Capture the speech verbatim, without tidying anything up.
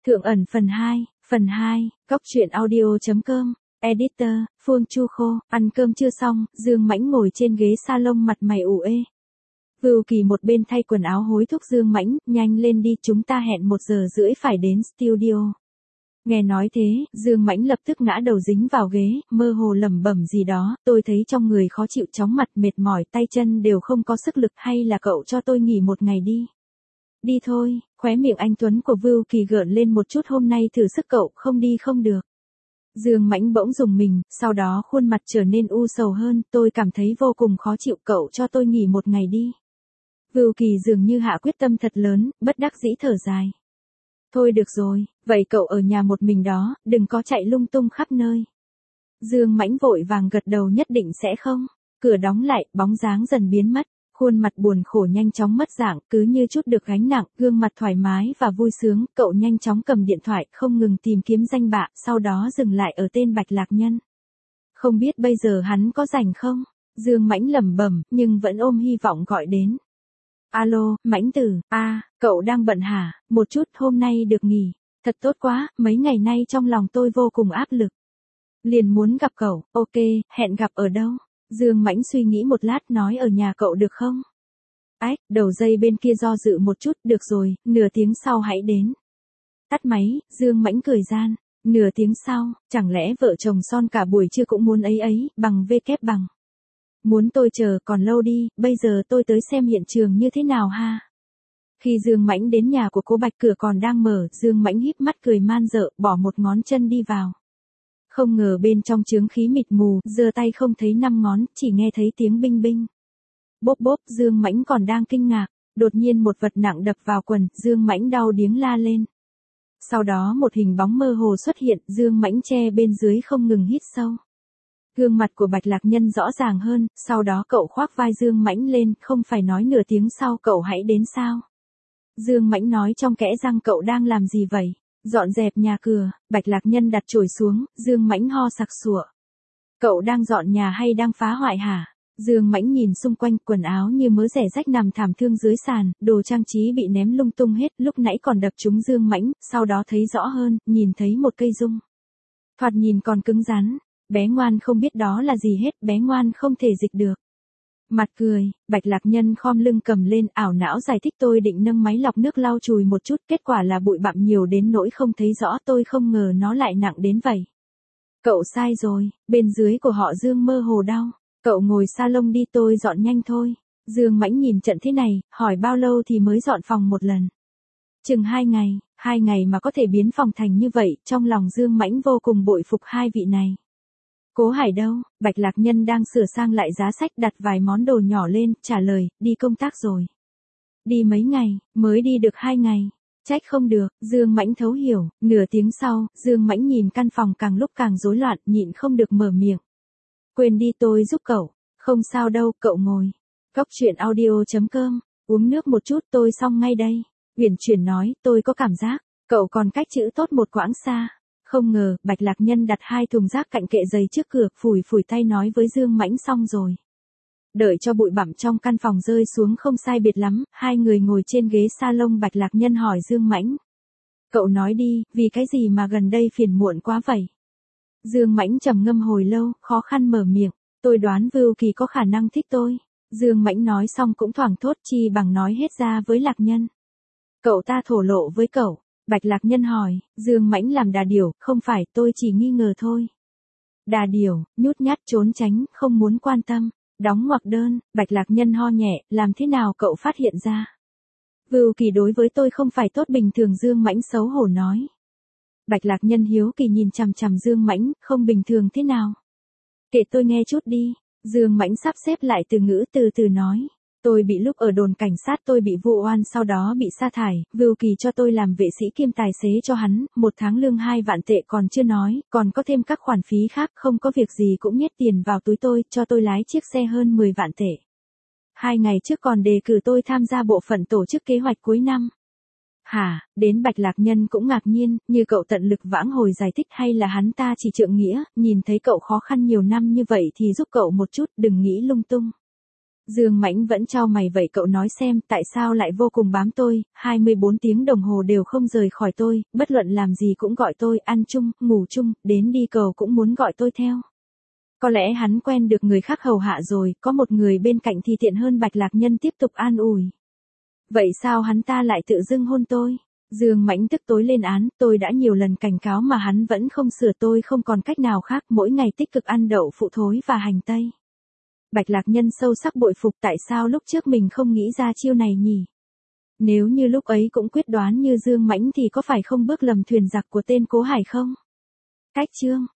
Thượng ẩn phần hai, phần hai, Cóc truyện audio chấm com, Editor, Phương Chu Khô, ăn cơm chưa xong, Dương Mãnh ngồi trên ghế salon mặt mày ủ ê. Vưu Kỳ một bên thay quần áo hối thúc Dương Mãnh, nhanh lên đi, chúng ta hẹn một giờ rưỡi phải đến studio. Nghe nói thế, Dương Mãnh lập tức ngã đầu dính vào ghế, mơ hồ lẩm bẩm gì đó, tôi thấy trong người khó chịu, chóng mặt, mệt mỏi, tay chân đều không có sức lực, hay là cậu cho tôi nghỉ một ngày đi. Đi thôi, khóe miệng anh Tuấn của Vưu Kỳ gợn lên một chút, hôm nay thử sức cậu không đi không được. Dương Mãnh bỗng rùng mình, sau đó khuôn mặt trở nên u sầu hơn, tôi cảm thấy vô cùng khó chịu, cậu cho tôi nghỉ một ngày đi. Vưu Kỳ dường như hạ quyết tâm thật lớn, bất đắc dĩ thở dài. Thôi được rồi, vậy cậu ở nhà một mình đó, đừng có chạy lung tung khắp nơi. Dương Mãnh vội vàng gật đầu, nhất định sẽ không. Cửa đóng lại, bóng dáng dần biến mất. Khuôn mặt buồn khổ nhanh chóng mất dạng, cứ như chút được gánh nặng, gương mặt thoải mái và vui sướng, cậu nhanh chóng cầm điện thoại, không ngừng tìm kiếm danh bạ, sau đó dừng lại ở tên Bạch Lạc Nhân. Không biết bây giờ hắn có rảnh không? Dương Mãnh lẩm bẩm, nhưng vẫn ôm hy vọng gọi đến. Alo, Mãnh Tử, a, à, cậu đang bận hả? Một chút, hôm nay được nghỉ. Thật tốt quá, mấy ngày nay trong lòng tôi vô cùng áp lực. Liền muốn gặp cậu, ok, hẹn gặp ở đâu? Dương Mãnh suy nghĩ một lát, nói ở nhà cậu được không? Ách, đầu dây bên kia do dự một chút, được rồi, nửa tiếng sau hãy đến. Tắt máy, Dương Mãnh cười gian, nửa tiếng sau, chẳng lẽ vợ chồng son cả buổi trưa cũng muốn ấy ấy, bằng V kép bằng. Muốn tôi chờ còn lâu đi, bây giờ tôi tới xem hiện trường như thế nào ha. Khi Dương Mãnh đến nhà của cô Bạch, cửa còn đang mở, Dương Mãnh híp mắt cười man dợ, bỏ một ngón chân đi vào. Không ngờ bên trong chướng khí mịt mù, giơ tay không thấy năm ngón, chỉ nghe thấy tiếng binh binh. Bốp bốp, Dương Mãnh còn đang kinh ngạc, đột nhiên một vật nặng đập vào quần, Dương Mãnh đau điếng la lên. Sau đó một hình bóng mơ hồ xuất hiện, Dương Mãnh che bên dưới không ngừng hít sâu. Gương mặt của Bạch Lạc Nhân rõ ràng hơn, sau đó cậu khoác vai Dương Mãnh lên, không phải nói nửa tiếng sau cậu hãy đến sao? Dương Mãnh nói trong kẽ răng, cậu đang làm gì vậy? Dọn dẹp nhà cửa. Bạch Lạc Nhân đặt chổi xuống, Dương Mãnh ho sặc sụa. Cậu đang dọn nhà hay đang phá hoại hả? Dương Mãnh nhìn xung quanh, quần áo như mớ rẻ rách nằm thảm thương dưới sàn, đồ trang trí bị ném lung tung hết, lúc nãy còn đập trúng Dương Mãnh, sau đó thấy rõ hơn, nhìn thấy một cây dung. Thoạt nhìn còn cứng rắn, bé ngoan không biết đó là gì hết, bé ngoan không thể dịch được. Mặt cười, Bạch Lạc Nhân khom lưng cầm lên, ảo não giải thích, tôi định nâng máy lọc nước lau chùi một chút, kết quả là bụi bặm nhiều đến nỗi không thấy rõ, tôi không ngờ nó lại nặng đến vậy. Cậu sai rồi, bên dưới của họ Dương mơ hồ đau, cậu ngồi salon đi, tôi dọn nhanh thôi. Dương Mãnh nhìn trận thế này, hỏi bao lâu thì mới dọn phòng một lần. Chừng hai ngày, hai ngày mà có thể biến phòng thành như vậy, trong lòng Dương Mãnh vô cùng bội phục hai vị này. Cố Hải đâu? Bạch Lạc Nhân đang sửa sang lại giá sách, đặt vài món đồ nhỏ lên, trả lời, đi công tác rồi. Đi mấy ngày, mới đi được hai ngày. Trách không được, Dương Mãnh thấu hiểu, nửa tiếng sau, Dương Mãnh nhìn căn phòng càng lúc càng rối loạn, nhịn không được mở miệng. Quên đi, tôi giúp cậu. Không sao đâu, cậu ngồi. Cóc truyện audio chấm com, uống nước một chút, tôi xong ngay đây. Uyển Chuyển nói, tôi có cảm giác, cậu còn cách chữ tốt một quãng xa. Không ngờ, Bạch Lạc Nhân đặt hai thùng rác cạnh kệ giày trước cửa, phủi phủi tay nói với Dương Mãnh, xong rồi. Đợi cho bụi bặm trong căn phòng rơi xuống không sai biệt lắm, hai người ngồi trên ghế salon, Bạch Lạc Nhân hỏi Dương Mãnh. Cậu nói đi, vì cái gì mà gần đây phiền muộn quá vậy? Dương Mãnh trầm ngâm hồi lâu, khó khăn mở miệng, tôi đoán Vưu Kỳ có khả năng thích tôi. Dương Mãnh nói xong cũng thoảng thốt, chi bằng nói hết ra với Lạc Nhân. Cậu ta thổ lộ với cậu. Bạch Lạc Nhân hỏi, Dương Mãnh làm đà điểu, không phải, tôi chỉ nghi ngờ thôi. Đà điểu, nhút nhát trốn tránh, không muốn quan tâm, đóng ngoặc đơn. Bạch Lạc Nhân ho nhẹ, làm thế nào cậu phát hiện ra? Vưu Kỳ đối với tôi không phải tốt bình thường, Dương Mãnh xấu hổ nói. Bạch Lạc Nhân hiếu kỳ nhìn chằm chằm Dương Mãnh, không bình thường thế nào? Kể tôi nghe chút đi. Dương Mãnh sắp xếp lại từ ngữ, từ từ nói. Tôi bị lúc ở đồn cảnh sát, tôi bị vu oan, sau đó bị sa thải, Vưu Kỳ cho tôi làm vệ sĩ kiêm tài xế cho hắn, một tháng lương hai vạn tệ còn chưa nói, còn có thêm các khoản phí khác, không có việc gì cũng nhét tiền vào túi tôi, cho tôi lái chiếc xe hơn mười vạn tệ. Hai ngày trước còn đề cử tôi tham gia bộ phận tổ chức kế hoạch cuối năm. Hả, đến Bạch Lạc Nhân cũng ngạc nhiên, như cậu tận lực vãng hồi giải thích hay là hắn ta chỉ trượng nghĩa, nhìn thấy cậu khó khăn nhiều năm như vậy thì giúp cậu một chút, đừng nghĩ lung tung. Dương Mãnh vẫn chau mày vậy cậu nói xem tại sao lại vô cùng bám tôi, hai mươi bốn tiếng đồng hồ đều không rời khỏi tôi, bất luận làm gì cũng gọi tôi, ăn chung, ngủ chung, đến đi cầu cũng muốn gọi tôi theo. Có lẽ hắn quen được người khác hầu hạ rồi, có một người bên cạnh thì tiện hơn. Bạch Lạc Nhân tiếp tục an ủi. Vậy sao hắn ta lại tự dưng hôn tôi? Dương Mãnh tức tối lên án, tôi đã nhiều lần cảnh cáo mà hắn vẫn không sửa, tôi không còn cách nào khác, mỗi ngày tích cực ăn đậu phụ thối và hành tây. Bạch Lạc Nhân sâu sắc bội phục, tại sao lúc trước mình không nghĩ ra chiêu này nhỉ? Nếu như lúc ấy cũng quyết đoán như Dương Mãnh thì có phải không bước lầm thuyền giặc của tên Cố Hải không? Cách chương